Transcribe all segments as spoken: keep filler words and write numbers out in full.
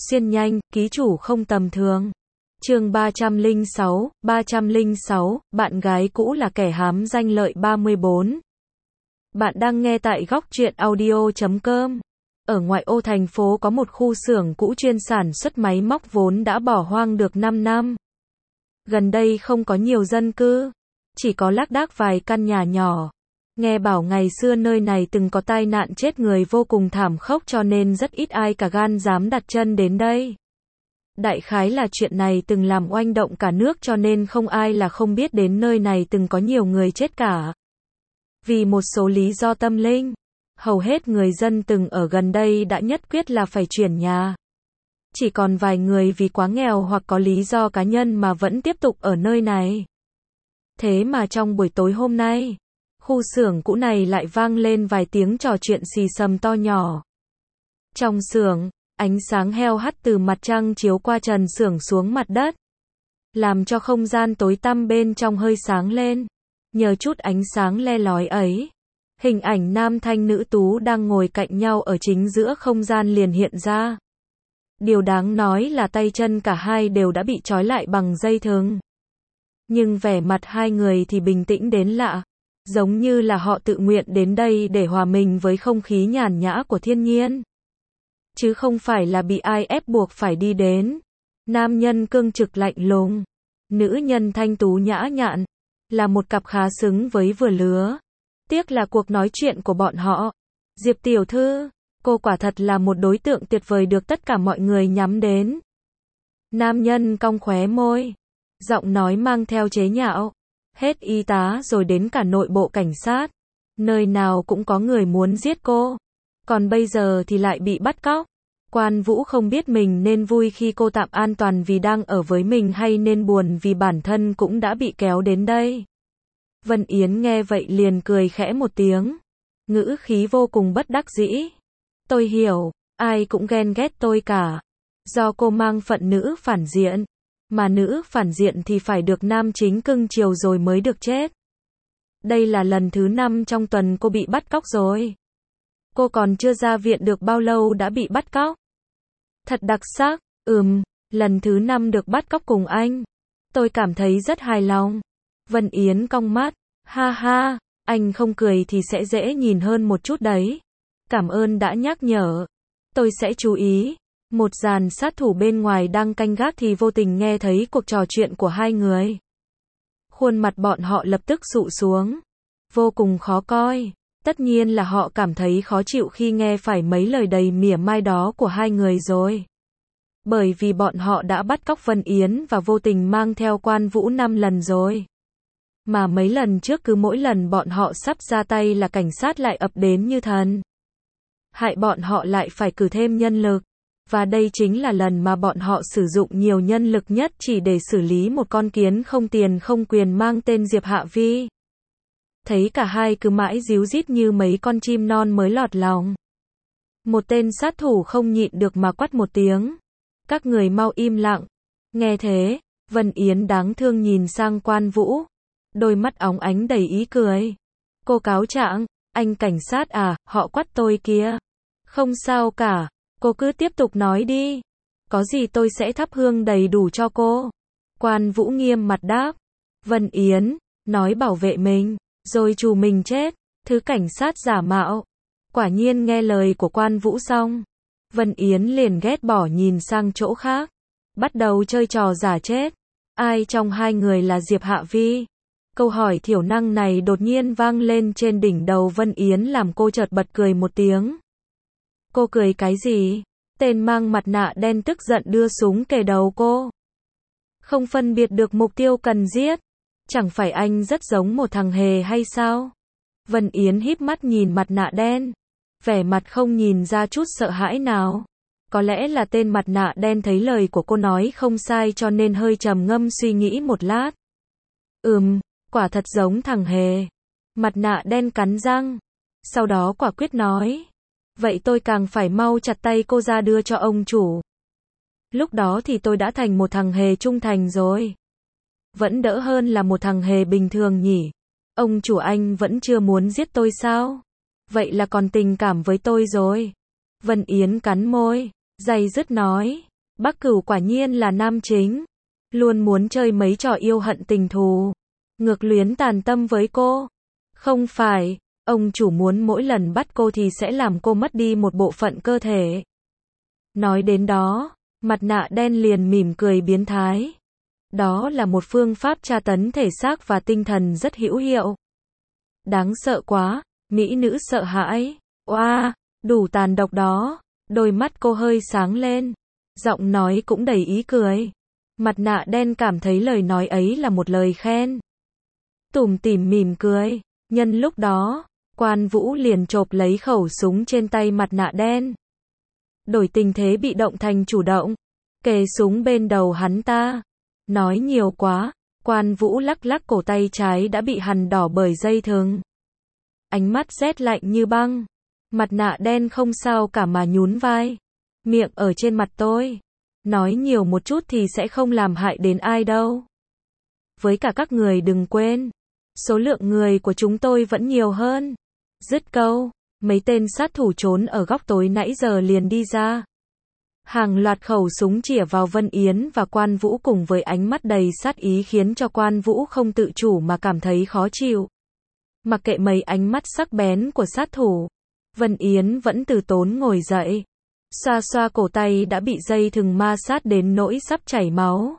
xuyên nhanh, ký chủ không tầm thường. Chương ba trăm lẻ sáu, ba trăm lẻ sáu, bạn gái cũ là kẻ hám danh lợi ba mươi bốn. Bạn đang nghe tại góc truyện audio chấm com. Ở ngoại ô thành phố có một khu xưởng cũ chuyên sản xuất máy móc vốn đã bỏ hoang được năm năm. Gần đây không có nhiều dân cư, chỉ có lác đác vài căn nhà nhỏ. Nghe bảo ngày xưa nơi này từng có tai nạn chết người vô cùng thảm khốc cho nên rất ít ai cả gan dám đặt chân đến đây. Đại khái là chuyện này từng làm oanh động cả nước cho nên không ai là không biết đến nơi này từng có nhiều người chết cả. Vì một số lý do tâm linh, hầu hết người dân từng ở gần đây đã nhất quyết là phải chuyển nhà. Chỉ còn vài người vì quá nghèo hoặc có lý do cá nhân mà vẫn tiếp tục ở nơi này. Thế mà trong buổi tối hôm nay, khu xưởng cũ này lại vang lên vài tiếng trò chuyện xì xầm to nhỏ. Trong xưởng, ánh sáng heo hắt từ mặt trăng chiếu qua trần xưởng xuống mặt đất, làm cho không gian tối tăm bên trong hơi sáng lên. Nhờ chút ánh sáng le lói ấy, hình ảnh nam thanh nữ tú đang ngồi cạnh nhau ở chính giữa không gian liền hiện ra. Điều đáng nói là tay chân cả hai đều đã bị trói lại bằng dây thừng. Nhưng vẻ mặt hai người thì bình tĩnh đến lạ, giống như là họ tự nguyện đến đây để hòa mình với không khí nhàn nhã của thiên nhiên. Chứ không phải là bị ai ép buộc phải đi đến. Nam nhân cương trực lạnh lùng, nữ nhân thanh tú nhã nhặn, là một cặp khá xứng với vừa lứa. Tiếc là cuộc nói chuyện của bọn họ. Diệp tiểu thư, cô quả thật là một đối tượng tuyệt vời được tất cả mọi người nhắm đến. Nam nhân cong khóe môi, giọng nói mang theo chế nhạo. Hết y tá rồi đến cả nội bộ cảnh sát, nơi nào cũng có người muốn giết cô. Còn bây giờ thì lại bị bắt cóc. Quan Vũ không biết mình nên vui khi cô tạm an toàn vì đang ở với mình hay nên buồn vì bản thân cũng đã bị kéo đến đây. Vân Yến nghe vậy liền cười khẽ một tiếng, ngữ khí vô cùng bất đắc dĩ. Tôi hiểu, ai cũng ghen ghét tôi cả. Do cô mang phận nữ phản diện, mà nữ phản diện thì phải được nam chính cưng chiều rồi mới được chết. Đây là lần thứ năm trong tuần cô bị bắt cóc rồi. Cô còn chưa ra viện được bao lâu đã bị bắt cóc. Thật đặc sắc, ừm, lần thứ năm được bắt cóc cùng anh. Tôi cảm thấy rất hài lòng. Vân Yến cong mắt, ha ha, anh không cười thì sẽ dễ nhìn hơn một chút đấy. Cảm ơn đã nhắc nhở. Tôi sẽ chú ý. Một dàn sát thủ bên ngoài đang canh gác thì vô tình nghe thấy cuộc trò chuyện của hai người. Khuôn mặt bọn họ lập tức sụ xuống, vô cùng khó coi. Tất nhiên là họ cảm thấy khó chịu khi nghe phải mấy lời đầy mỉa mai đó của hai người rồi. Bởi vì bọn họ đã bắt cóc Vân Yến và vô tình mang theo Quan Vũ năm lần rồi. Mà mấy lần trước cứ mỗi lần bọn họ sắp ra tay là cảnh sát lại ập đến như thần. Hại bọn họ lại phải cử thêm nhân lực. Và đây chính là lần mà bọn họ sử dụng nhiều nhân lực nhất chỉ để xử lý một con kiến không tiền không quyền mang tên Diệp Hạ Vi. Thấy cả hai cứ mãi díu dít như mấy con chim non mới lọt lòng. Một tên sát thủ không nhịn được mà quát một tiếng. Các người mau im lặng. Nghe thế, Vân Yến đáng thương nhìn sang Quan Vũ. Đôi mắt óng ánh đầy ý cười. Cô cáo trạng, anh cảnh sát à, họ quát tôi kìa. Không sao cả, cô cứ tiếp tục nói đi. Có gì tôi sẽ thắp hương đầy đủ cho cô. Quan Vũ nghiêm mặt đáp. Vân Yến, nói bảo vệ mình, rồi trù mình chết, thứ cảnh sát giả mạo. Quả nhiên nghe lời của Quan Vũ xong, Vân Yến liền ghét bỏ nhìn sang chỗ khác, bắt đầu chơi trò giả chết. Ai trong hai người là Diệp Hạ Vi? Câu hỏi thiểu năng này đột nhiên vang lên trên đỉnh đầu Vân Yến làm cô chợt bật cười một tiếng. Cô cười cái gì? Tên mang mặt nạ đen tức giận đưa súng kề đầu cô. Không phân biệt được mục tiêu cần giết. Chẳng phải anh rất giống một thằng hề hay sao? Vân Yến híp mắt nhìn mặt nạ đen, vẻ mặt không nhìn ra chút sợ hãi nào. Có lẽ là tên mặt nạ đen thấy lời của cô nói không sai cho nên hơi trầm ngâm suy nghĩ một lát. Ừm, quả thật giống thằng hề. Mặt nạ đen cắn răng, sau đó quả quyết nói. Vậy tôi càng phải mau chặt tay cô ra đưa cho ông chủ. Lúc đó thì tôi đã thành một thằng hề trung thành rồi. Vẫn đỡ hơn là một thằng hề bình thường nhỉ. Ông chủ anh vẫn chưa muốn giết tôi sao? Vậy là còn tình cảm với tôi rồi. Vân Yến cắn môi, day dứt nói. Bắc Cửu quả nhiên là nam chính. Luôn muốn chơi mấy trò yêu hận tình thù. Ngược luyến tàn tâm với cô. Không phải, ông chủ muốn mỗi lần bắt cô thì sẽ làm cô mất đi một bộ phận cơ thể. Nói đến đó, mặt nạ đen liền mỉm cười biến thái. Đó là một phương pháp tra tấn thể xác và tinh thần rất hữu hiệu. Đáng sợ quá, mỹ nữ sợ hãi. Oa, đủ tàn độc đó. Đôi mắt cô hơi sáng lên. Giọng nói cũng đầy ý cười. Mặt nạ đen cảm thấy lời nói ấy là một lời khen. Tủm tỉm mỉm cười. Nhân lúc đó, Quan Vũ liền chộp lấy khẩu súng trên tay mặt nạ đen. Đổi tình thế bị động thành chủ động. Kề súng bên đầu hắn ta. Nói nhiều quá, Quan Vũ lắc lắc cổ tay trái đã bị hằn đỏ bởi dây thừng. Ánh mắt rét lạnh như băng. Mặt nạ đen không sao cả mà nhún vai. Miệng ở trên mặt tôi. Nói nhiều một chút thì sẽ không làm hại đến ai đâu. Với cả các người đừng quên. Số lượng người của chúng tôi vẫn nhiều hơn. Dứt câu, mấy tên sát thủ trốn ở góc tối nãy giờ liền đi ra. Hàng loạt khẩu súng chĩa vào Vân Yến và Quan Vũ cùng với ánh mắt đầy sát ý khiến cho Quan Vũ không tự chủ mà cảm thấy khó chịu. Mặc kệ mấy ánh mắt sắc bén của sát thủ, Vân Yến vẫn từ tốn ngồi dậy. Xoa xoa cổ tay đã bị dây thừng ma sát đến nỗi sắp chảy máu.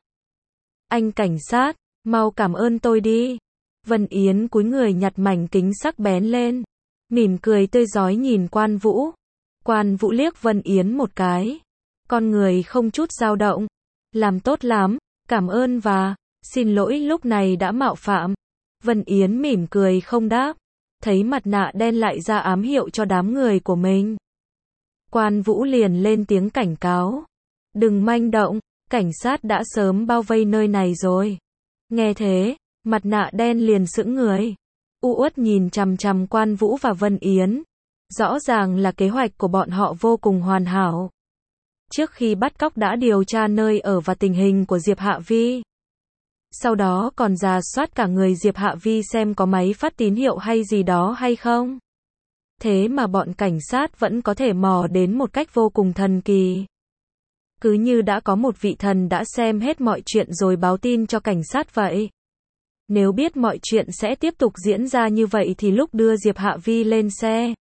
Anh cảnh sát, mau cảm ơn tôi đi. Vân Yến cúi người nhặt mảnh kính sắc bén lên. Mỉm cười tươi rói nhìn Quan Vũ. Quan Vũ liếc Vân Yến một cái. Con người không chút dao động. Làm tốt lắm, cảm ơn và xin lỗi lúc này đã mạo phạm. Vân Yến mỉm cười không đáp. Thấy mặt nạ đen lại ra ám hiệu cho đám người của mình. Quan Vũ liền lên tiếng cảnh cáo. Đừng manh động, cảnh sát đã sớm bao vây nơi này rồi. Nghe thế, mặt nạ đen liền sững người. U uất nhìn chằm chằm Quan Vũ và Vân Yến. Rõ ràng là kế hoạch của bọn họ vô cùng hoàn hảo. Trước khi bắt cóc đã điều tra nơi ở và tình hình của Diệp Hạ Vi. Sau đó còn rà soát cả người Diệp Hạ Vi xem có máy phát tín hiệu hay gì đó hay không. Thế mà bọn cảnh sát vẫn có thể mò đến một cách vô cùng thần kỳ. Cứ như đã có một vị thần đã xem hết mọi chuyện rồi báo tin cho cảnh sát vậy. Nếu biết mọi chuyện sẽ tiếp tục diễn ra như vậy thì lúc đưa Diệp Hạ Vi lên xe,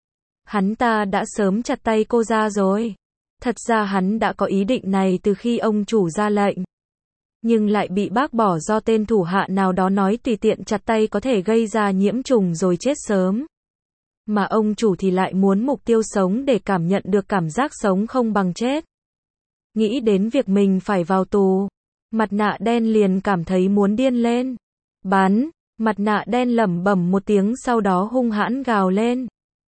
hắn ta đã sớm chặt tay cô ra rồi. Thật ra hắn đã có ý định này từ khi ông chủ ra lệnh. Nhưng lại bị bác bỏ do tên thủ hạ nào đó nói tùy tiện chặt tay có thể gây ra nhiễm trùng rồi chết sớm. Mà ông chủ thì lại muốn mục tiêu sống để cảm nhận được cảm giác sống không bằng chết. Nghĩ đến việc mình phải vào tù, mặt nạ đen liền cảm thấy muốn điên lên. Bắn, mặt nạ đen lẩm bẩm một tiếng sau đó hung hãn gào lên.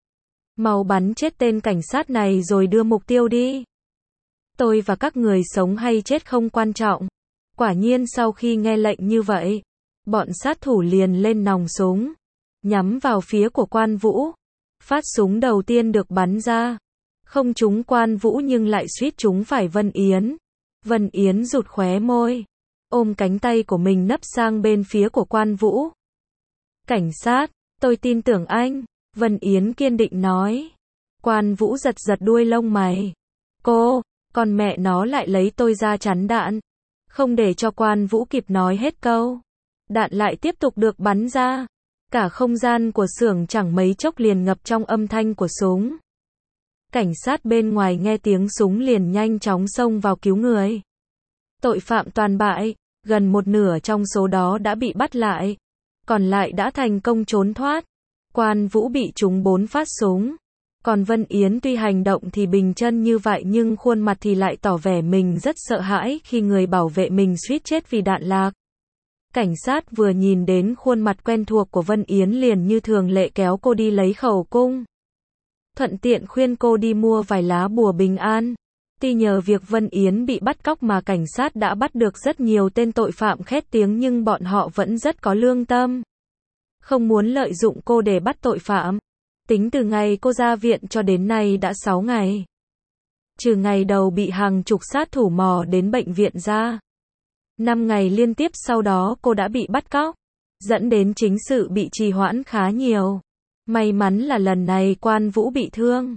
Mau bắn chết tên cảnh sát này rồi đưa mục tiêu đi. Tôi và các người sống hay chết không quan trọng. Quả nhiên sau khi nghe lệnh như vậy, bọn sát thủ liền lên nòng súng, nhắm vào phía của Quan Vũ. Phát súng đầu tiên được bắn ra, không trúng Quan Vũ nhưng lại suýt trúng phải Vân Yến. Vân Yến rụt khóe môi, ôm cánh tay của mình nấp sang bên phía của Quan Vũ. Cảnh sát, tôi tin tưởng anh, Vân Yến kiên định nói. Quan Vũ giật giật đuôi lông mày. Cô, còn mẹ nó lại lấy tôi ra chắn đạn. Không để cho Quan Vũ kịp nói hết câu, đạn lại tiếp tục được bắn ra. Cả không gian của xưởng chẳng mấy chốc liền ngập trong âm thanh của súng. Cảnh sát bên ngoài nghe tiếng súng liền nhanh chóng xông vào cứu người. Tội phạm toàn bại, gần một nửa trong số đó đã bị bắt lại, còn lại đã thành công trốn thoát. Quan Vũ bị trúng bốn phát súng. Còn Vân Yến tuy hành động thì bình chân như vậy nhưng khuôn mặt thì lại tỏ vẻ mình rất sợ hãi khi người bảo vệ mình suýt chết vì đạn lạc. Cảnh sát vừa nhìn đến khuôn mặt quen thuộc của Vân Yến liền như thường lệ kéo cô đi lấy khẩu cung. Thuận tiện khuyên cô đi mua vài lá bùa bình an. Tuy nhờ việc Vân Yến bị bắt cóc mà cảnh sát đã bắt được rất nhiều tên tội phạm khét tiếng nhưng bọn họ vẫn rất có lương tâm. Không muốn lợi dụng cô để bắt tội phạm. Tính từ ngày cô ra viện cho đến nay đã sáu ngày. Trừ ngày đầu bị hàng chục sát thủ mò đến bệnh viện ra. năm ngày liên tiếp sau đó cô đã bị bắt cóc, dẫn đến chính sự bị trì hoãn khá nhiều. May mắn là lần này Quan Vũ bị thương.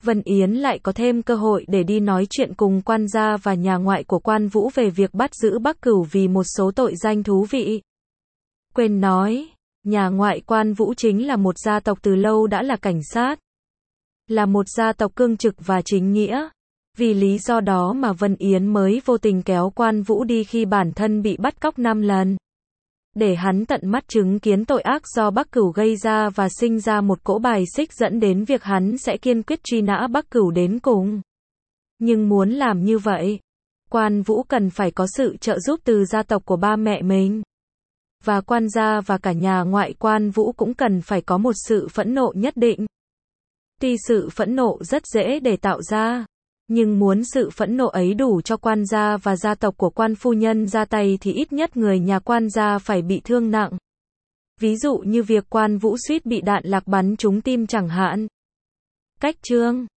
Vân Yến lại có thêm cơ hội để đi nói chuyện cùng quan gia và nhà ngoại của Quan Vũ về việc bắt giữ Bắc Cửu vì một số tội danh thú vị. Quên nói, nhà ngoại Quan Vũ chính là một gia tộc từ lâu đã là cảnh sát. Là một gia tộc cương trực và chính nghĩa. Vì lý do đó mà Vân Yến mới vô tình kéo Quan Vũ đi khi bản thân bị bắt cóc năm lần. Để hắn tận mắt chứng kiến tội ác do Bắc Cửu gây ra và sinh ra một cỗ bài xích dẫn đến việc hắn sẽ kiên quyết truy nã Bắc Cửu đến cùng. Nhưng muốn làm như vậy, Quan Vũ cần phải có sự trợ giúp từ gia tộc của ba mẹ mình. Và quan gia và cả nhà ngoại Quan Vũ cũng cần phải có một sự phẫn nộ nhất định. Tuy sự phẫn nộ rất dễ để tạo ra, nhưng muốn sự phẫn nộ ấy đủ cho quan gia và gia tộc của Quan phu nhân ra tay thì ít nhất người nhà quan gia phải bị thương nặng. Ví dụ như việc Quan Vũ suýt bị đạn lạc bắn trúng tim chẳng hạn. Cách chương